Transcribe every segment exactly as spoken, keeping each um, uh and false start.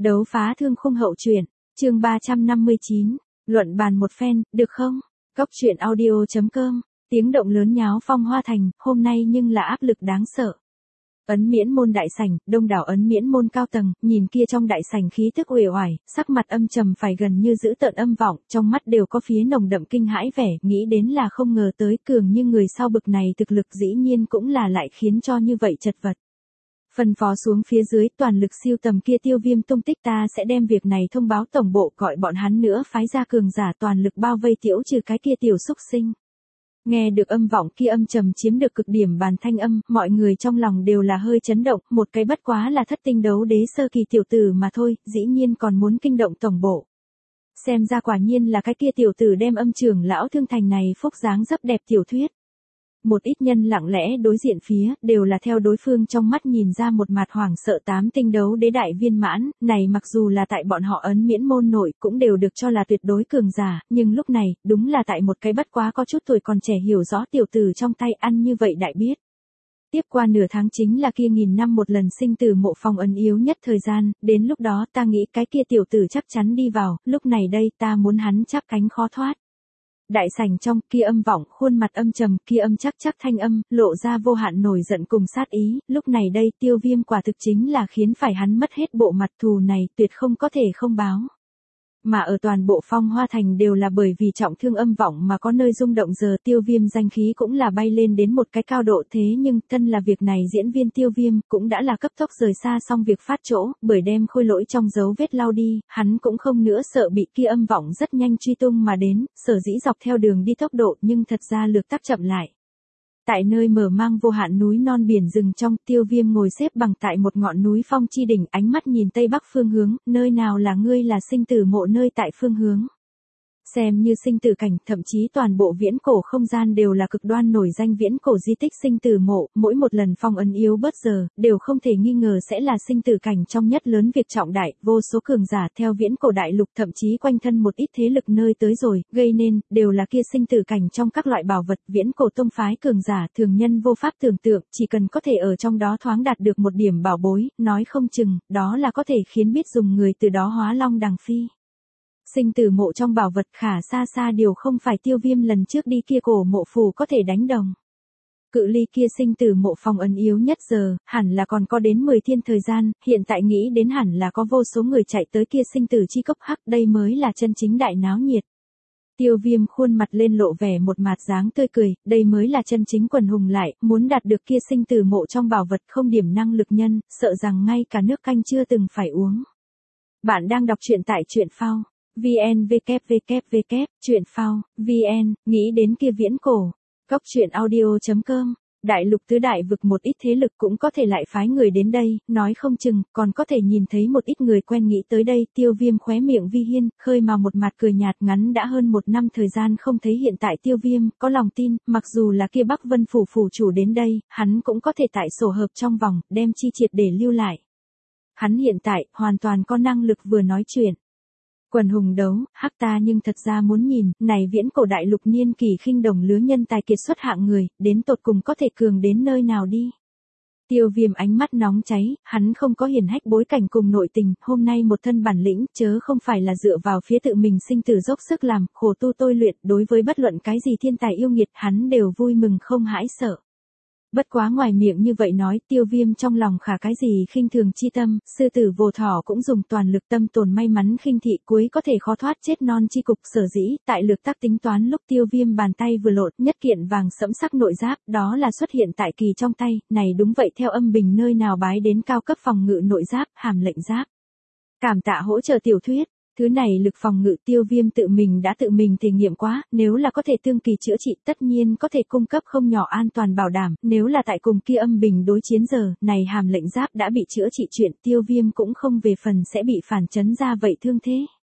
Đấu phá thương khung hậu truyện, chương ba trăm năm mươi chín, luận bàn một phen, được không? Cốc truyện audio chấm com, tiếng động lớn nháo phong hoa thành, hôm nay nhưng là áp lực đáng sợ. Ấn Miễn môn đại sảnh, đông đảo Ấn Miễn môn cao tầng, nhìn kia trong đại sảnh khí tức uể oải, sắc mặt âm trầm phải gần như giữ tợn âm vọng, trong mắt đều có phía nồng đậm kinh hãi vẻ, nghĩ đến là không ngờ tới cường như người sau bực này thực lực dĩ nhiên cũng là lại khiến cho như vậy chật vật. Phân phó xuống phía dưới toàn lực siêu tầm kia Tiêu Viêm tung tích, ta sẽ đem việc này thông báo tổng bộ, gọi bọn hắn nữa phái ra cường giả toàn lực bao vây tiểu trừ cái kia tiểu xúc sinh. Nghe được âm vọng kia âm trầm chiếm được cực điểm bàn thanh âm, mọi người trong lòng đều là hơi chấn động, một cái bất quá là thất tinh đấu đế sơ kỳ tiểu tử mà thôi, dĩ nhiên còn muốn kinh động tổng bộ. Xem ra quả nhiên là cái kia tiểu tử đem âm trưởng lão thương thành này phúc dáng dấp đẹp tiểu thuyết. Một ít nhân lặng lẽ đối diện phía, đều là theo đối phương trong mắt nhìn ra một mặt hoảng sợ tám tinh đấu đế đại viên mãn, này mặc dù là tại bọn họ Ấn Miễn môn nội cũng đều được cho là tuyệt đối cường giả, nhưng lúc này, đúng là tại một cái bất quá có chút tuổi còn trẻ hiểu rõ tiểu tử trong tay ăn như vậy đại biết. Tiếp qua nửa tháng chính là kia nghìn năm một lần sinh tử mộ phong ấn yếu nhất thời gian, đến lúc đó ta nghĩ cái kia tiểu tử chắc chắn đi vào, lúc này đây ta muốn hắn chắp cánh khó thoát. Đại sảnh trong kia âm vọng, khuôn mặt âm trầm, kia âm chắc chắc thanh âm, lộ ra vô hạn nổi giận cùng sát ý, lúc này đây Tiêu Viêm quả thực chính là khiến phải hắn mất hết bộ mặt, thù này tuyệt không có thể không báo. Mà ở toàn bộ phong hoa thành đều là bởi vì trọng thương âm vọng mà có nơi rung động, giờ Tiêu Viêm danh khí cũng là bay lên đến một cái cao độ, thế nhưng thân là việc này diễn viên Tiêu Viêm cũng đã là cấp tốc rời xa xong việc phát chỗ, bởi đem khôi lỗi trong dấu vết lau đi, hắn cũng không nữa sợ bị kia âm vọng rất nhanh truy tung mà đến, sở dĩ dọc theo đường đi tốc độ nhưng thật ra lược tắc chậm lại. Tại nơi mở mang vô hạn núi non biển rừng trong, Tiêu Viêm ngồi xếp bằng tại một ngọn núi phong chi đỉnh, ánh mắt nhìn tây bắc phương hướng, nơi nào là ngươi là sinh tử mộ nơi tại phương hướng. Xem như sinh tử cảnh, thậm chí toàn bộ viễn cổ không gian đều là cực đoan nổi danh viễn cổ di tích sinh tử mộ, mỗi một lần phong ấn yếu bớt giờ, đều không thể nghi ngờ sẽ là sinh tử cảnh trong nhất lớn việc trọng đại, vô số cường giả theo viễn cổ đại lục thậm chí quanh thân một ít thế lực nơi tới rồi, gây nên, đều là kia sinh tử cảnh trong các loại bảo vật, viễn cổ tông phái cường giả thường nhân vô pháp tưởng tượng, chỉ cần có thể ở trong đó thoáng đạt được một điểm bảo bối, nói không chừng, đó là có thể khiến biết dùng người từ đó hóa long đằng phi. Sinh tử mộ trong bảo vật khả xa xa điều không phải Tiêu Viêm lần trước đi kia cổ mộ phù có thể đánh đồng. Cự ly kia sinh tử mộ phong ấn yếu nhất giờ, hẳn là còn có đến mười thiên thời gian, hiện tại nghĩ đến hẳn là có vô số người chạy tới kia sinh tử chi cốc hắc, đây mới là chân chính đại náo nhiệt. Tiêu Viêm khuôn mặt lên lộ vẻ một mặt dáng tươi cười, đây mới là chân chính quần hùng lại, muốn đạt được kia sinh tử mộ trong bảo vật không điểm năng lực nhân, sợ rằng ngay cả nước canh chưa từng phải uống. Bạn đang đọc truyện tại truyện phao. vn www truyện phao vn nghĩ đến kia viễn cổ. Cốc truyện audio chấm com, đại lục tứ đại vực một ít thế lực cũng có thể lại phái người đến đây, nói không chừng còn có thể nhìn thấy một ít người quen nghĩ tới đây. Tiêu Viêm khóe miệng vi hiên, khơi mà một mặt cười nhạt, ngắn đã hơn một năm thời gian không thấy hiện tại Tiêu Viêm có lòng tin, mặc dù là kia Bắc Vân phủ phủ chủ đến đây, hắn cũng có thể tại sổ hợp trong vòng đem chi triệt để lưu lại. Hắn hiện tại hoàn toàn có năng lực vừa nói chuyện. Quần hùng đấu, hắc ta nhưng thật ra muốn nhìn, này viễn cổ đại lục niên kỳ khinh đồng lứa nhân tài kiệt xuất hạng người, đến tột cùng có thể cường đến nơi nào đi. Tiêu Viêm ánh mắt nóng cháy, hắn không có hiển hách bối cảnh cùng nội tình, hôm nay một thân bản lĩnh, chớ không phải là dựa vào phía tự mình sinh tử dốc sức làm, khổ tu tôi luyện, đối với bất luận cái gì thiên tài yêu nghiệt, hắn đều vui mừng không hãi sợ. Bất quá ngoài miệng như vậy nói, Tiêu Viêm trong lòng khả cái gì khinh thường chi tâm, sư tử vô thỏ cũng dùng toàn lực tâm tồn may mắn khinh thị cuối có thể khó thoát chết non chi cục, sở dĩ, tại lược tác tính toán lúc Tiêu Viêm bàn tay vừa lột, nhất kiện vàng sẫm sắc nội giáp, đó là xuất hiện tại kỳ trong tay, này đúng vậy theo âm bình nơi nào bái đến cao cấp phòng ngự nội giáp, hàm lệnh giáp. Cảm tạ hỗ trợ tiểu thuyết. Thứ này lực phòng ngự Tiêu Viêm tự mình đã tự mình thể nghiệm quá, nếu là có thể tương kỳ chữa trị tất nhiên có thể cung cấp không nhỏ an toàn bảo đảm, nếu là tại cùng kia âm bình đối chiến giờ, này hàm lệnh giáp đã bị chữa trị chuyện Tiêu Viêm cũng không về phần sẽ bị phản chấn ra vậy thương thế.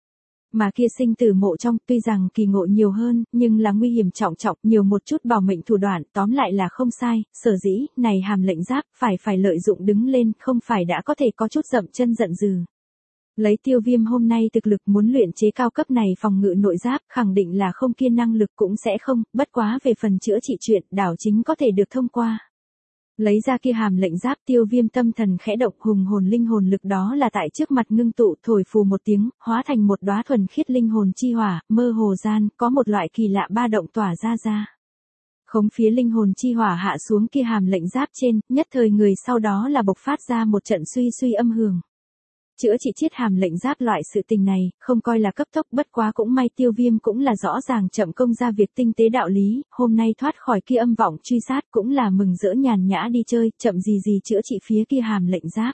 Mà kia sinh tử mộ trong, tuy rằng kỳ ngộ nhiều hơn, nhưng là nguy hiểm trọng trọng, nhiều một chút bảo mệnh thủ đoạn, tóm lại là không sai, sở dĩ, này hàm lệnh giáp, phải phải lợi dụng đứng lên, không phải đã có thể có chút dậm chân giận dừ. Lấy Tiêu Viêm hôm nay thực lực muốn luyện chế cao cấp này phòng ngự nội giáp, khẳng định là không kia năng lực cũng sẽ không, bất quá về phần chữa trị chuyện, đảo chính có thể được thông qua. Lấy ra kia hàm lệnh giáp, Tiêu Viêm tâm thần khẽ động, hùng hồn linh hồn lực đó là tại trước mặt ngưng tụ, thổi phù một tiếng, hóa thành một đóa thuần khiết linh hồn chi hỏa, mơ hồ gian, có một loại kỳ lạ ba động tỏa ra ra. Khống phía linh hồn chi hỏa hạ xuống kia hàm lệnh giáp trên, nhất thời người sau đó là bộc phát ra một trận suy suy âm hưởng. Chữa trị chiết hàm lệnh giáp loại sự tình này, không coi là cấp tốc, bất quá cũng may Tiêu Viêm cũng là rõ ràng chậm công ra việc tinh tế đạo lý, hôm nay thoát khỏi kia âm vọng truy sát cũng là mừng rỡ nhàn nhã đi chơi, chậm gì gì chữa trị phía kia hàm lệnh giáp.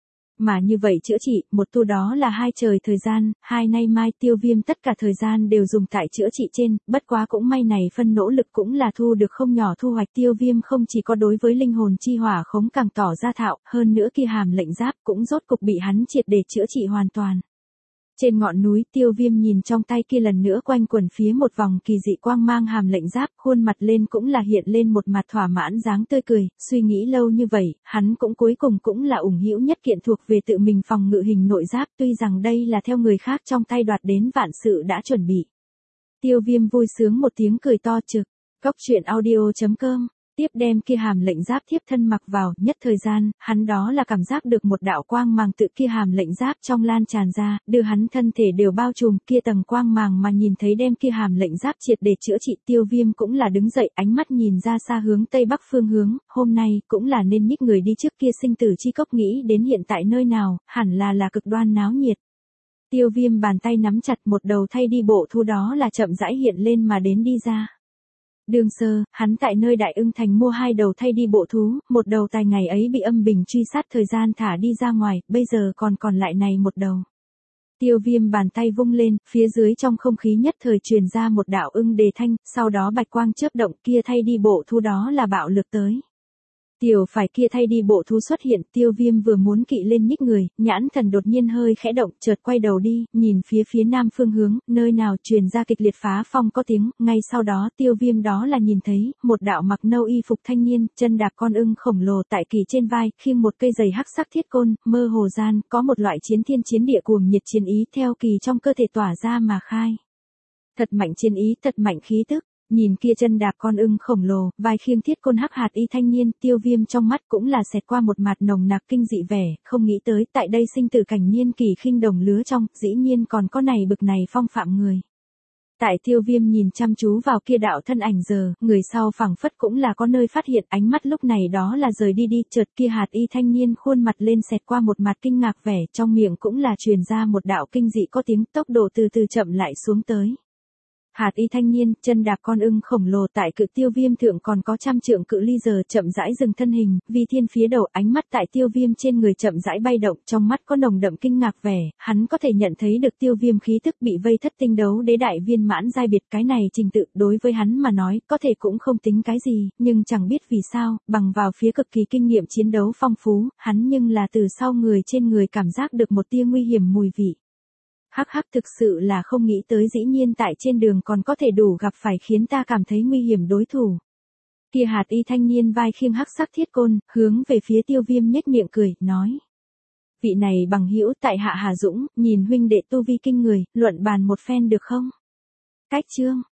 Mà như vậy chữa trị, một tu đó là hai trời thời gian, hai nay mai Tiêu Viêm tất cả thời gian đều dùng tại chữa trị trên, bất quá cũng may này phân nỗ lực cũng là thu được không nhỏ thu hoạch. Tiêu Viêm không chỉ có đối với linh hồn chi hỏa khống càng tỏ ra thạo, hơn nữa kia hàm lệnh giáp cũng rốt cục bị hắn triệt để chữa trị hoàn toàn. Trên ngọn núi, Tiêu Viêm nhìn trong tay kia lần nữa quanh quẩn phía một vòng kỳ dị quang mang hàm lệnh giáp, khuôn mặt lên cũng là hiện lên một mặt thỏa mãn dáng tươi cười, suy nghĩ lâu như vậy, hắn cũng cuối cùng cũng là ủng hữu nhất kiện thuộc về tự mình phòng ngự hình nội giáp, tuy rằng đây là theo người khác trong tay đoạt đến vạn sự đã chuẩn bị. Tiêu Viêm vui sướng một tiếng cười to trực, cốc truyện audio chấm com. Tiếp đem kia hàm lệnh giáp thiếp thân mặc vào, nhất thời gian, hắn đó là cảm giác được một đạo quang màng tự kia hàm lệnh giáp trong lan tràn ra, đưa hắn thân thể đều bao trùm, kia tầng quang màng mà nhìn thấy đem kia hàm lệnh giáp triệt để chữa trị. Tiêu Viêm cũng là đứng dậy, ánh mắt nhìn ra xa hướng tây bắc phương hướng, hôm nay cũng là nên nhích người đi trước kia sinh tử chi cốc, nghĩ đến hiện tại nơi nào, hẳn là là cực đoan náo nhiệt. Tiêu Viêm bàn tay nắm chặt, một đầu thay đi bộ thu đó là chậm rãi hiện lên mà đến đi ra. Đương sơ, hắn tại nơi Đại Ưng Thành mua hai đầu thay đi bộ thú, một đầu tại ngày ấy bị âm bình truy sát thời gian thả đi ra ngoài, bây giờ còn còn lại này một đầu. Tiêu Viêm bàn tay vung lên, phía dưới trong không khí nhất thời truyền ra một đạo ưng đề thanh, sau đó bạch quang chớp động, kia thay đi bộ thú đó là bạo lực tới. Tiểu phải kia thay đi bộ thú xuất hiện, Tiêu Viêm vừa muốn kỵ lên nhích người, nhãn thần đột nhiên hơi khẽ động, chợt quay đầu đi, nhìn phía phía nam phương hướng, nơi nào truyền ra kịch liệt phá phong có tiếng, ngay sau đó Tiêu Viêm đó là nhìn thấy, một đạo mặc nâu y phục thanh niên, chân đạp con ưng khổng lồ tại kỳ trên vai, khiêng một cây giày hắc sắc thiết côn, mơ hồ gian, có một loại chiến thiên chiến địa cuồng nhiệt chiến ý theo kỳ trong cơ thể tỏa ra mà khai. Thật mạnh chiến ý, thật mạnh khí tức. Nhìn kia chân đạp con ưng khổng lồ, vai khiêng thiết côn hắc hạt y thanh niên, Tiêu Viêm trong mắt cũng là xẹt qua một mặt nồng nặc kinh dị vẻ, không nghĩ tới tại đây sinh tử cảnh niên kỳ khinh đồng lứa trong, dĩ nhiên còn có này bực này phong phạm người. Tại Tiêu Viêm nhìn chăm chú vào kia đạo thân ảnh giờ, người sau phảng phất cũng là có nơi phát hiện, ánh mắt lúc này đó là rời đi đi, chợt kia hạt y thanh niên khuôn mặt lên xẹt qua một mặt kinh ngạc vẻ, trong miệng cũng là truyền ra một đạo kinh dị có tiếng, tốc độ từ từ chậm lại xuống tới. Hạt y thanh niên, chân đạp con ưng khổng lồ tại cự Tiêu Viêm thượng còn có trăm trượng cự ly giờ chậm rãi dừng thân hình, vi thiên phía đầu, ánh mắt tại Tiêu Viêm trên người chậm rãi bay động, trong mắt có nồng đậm kinh ngạc vẻ, hắn có thể nhận thấy được Tiêu Viêm khí tức bị vây thất tinh đấu đế đại viên mãn giai biệt, cái này trình tự đối với hắn mà nói, có thể cũng không tính cái gì, nhưng chẳng biết vì sao, bằng vào phía cực kỳ kinh nghiệm chiến đấu phong phú, hắn nhưng là từ sau người trên người cảm giác được một tia nguy hiểm mùi vị. Hắc hắc, thực sự là không nghĩ tới dĩ nhiên tại trên đường còn có thể đủ gặp phải khiến ta cảm thấy nguy hiểm đối thủ. Kia hạt y thanh niên vai khiêng hắc sắc thiết côn, hướng về phía Tiêu Viêm nhếch miệng cười, nói. Vị này bằng hữu tại hạ Hà Dũng, nhìn huynh đệ tu vi kinh người, luận bàn một phen được không? Cách chương.